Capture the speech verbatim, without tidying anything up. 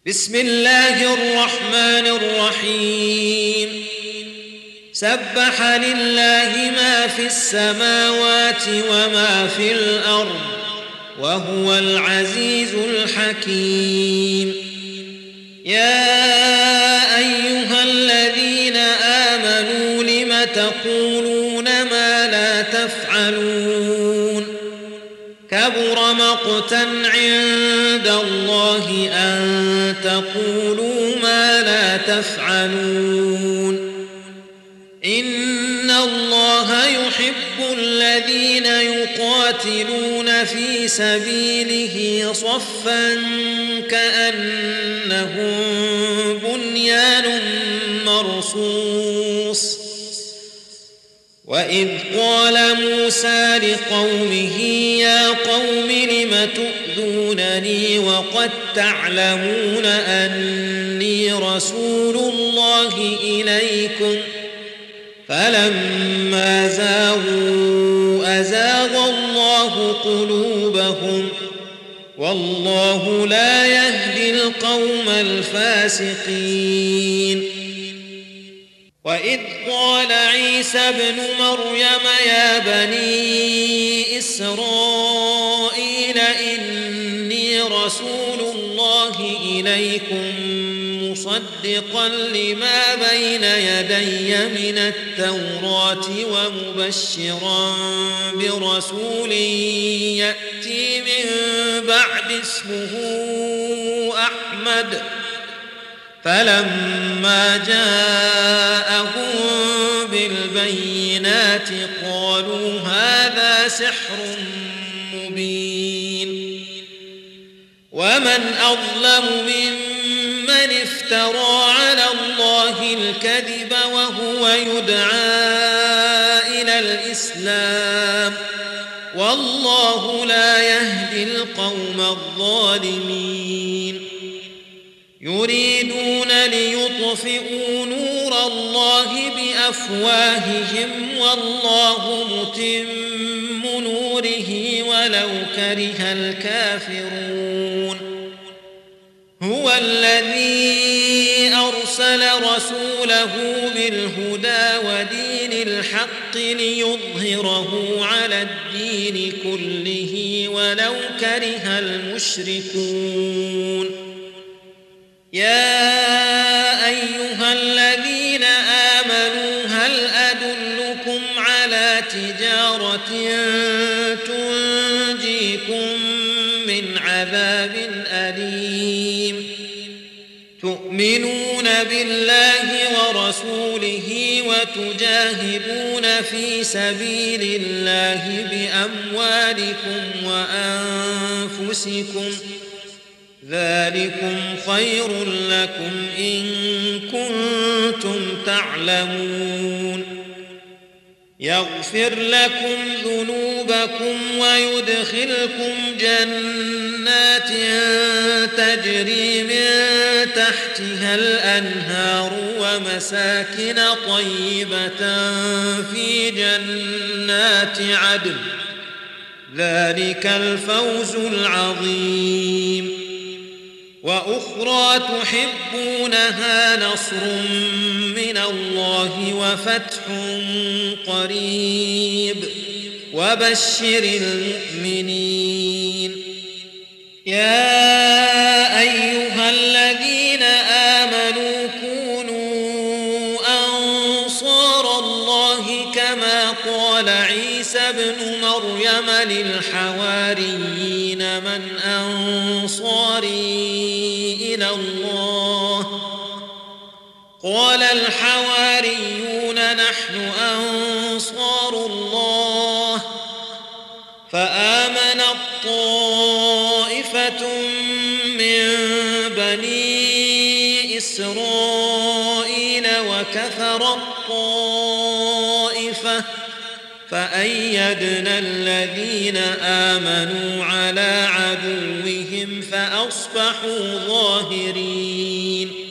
بسم الله الرحمن الرحيم سبح لله ما في السماوات وما في الأرض وهو العزيز الحكيم. يا أيها الذين آمنوا لم تقولون ما لا تفعلون كبر مقتا عند الله أن تقولوا ما لا تفعلون. إن الله يحب الذين يقاتلون في سبيله صفا كأنهم بنيان مرصوص. وإذ قال موسى لقومه يا قوم لم تؤذونني وقد تعلمون أني رسول الله إليكم فلما زاغوا أزاغ الله قلوبهم والله لا يهدي القوم الفاسقين. وإذ قال عيسى ابن مريم يا بني إسرائيل إني رسول الله إليكم مصدقا لما بين يدي من التوراة ومبشرا برسول يأتي من بعد اسمه أحمد. فلما جاءهم بالبينات قالوا هذا سحر مبين. ومن أظلم ممن افترى على الله الكذب وهو يدعى إلى الإسلام والله لا يهدي القوم الظالمين. يريدون ليطفئوا نور الله بأفواههم والله متم نوره ولو كره الكافرون. هو الذي أرسل رسوله بالهدى ودين الحق ليظهره على الدين كله ولو كره المشركون. يا أيها الذين آمنوا هل أدلكم على تجارة تنجيكم من عذاب أليم تؤمنون بالله ورسوله وتجاهدون في سبيل الله بأموالكم وأنفسكم ذلكم خير لكم إن كنتم تعلمون. يغفر لكم ذنوبكم ويدخلكم جنات تجري من تحتها الأنهار ومساكن طيبة في جنات عدن ذلك الفوز العظيم. وأخرى تحبونها نصر من الله وفتح قريب وبشر المؤمنين. يا أيها الذين آمنوا كونوا أنصار الله كما قال عيسى ابن مريم للحواريين من أنصاري إلى الله قال الحواريون نحن أنصار الله. فآمن الطائفة من بني إسرائيل وكفر الطائفة فأيدنا الذين آمنوا على عدوهم فأصبحوا ظاهرين.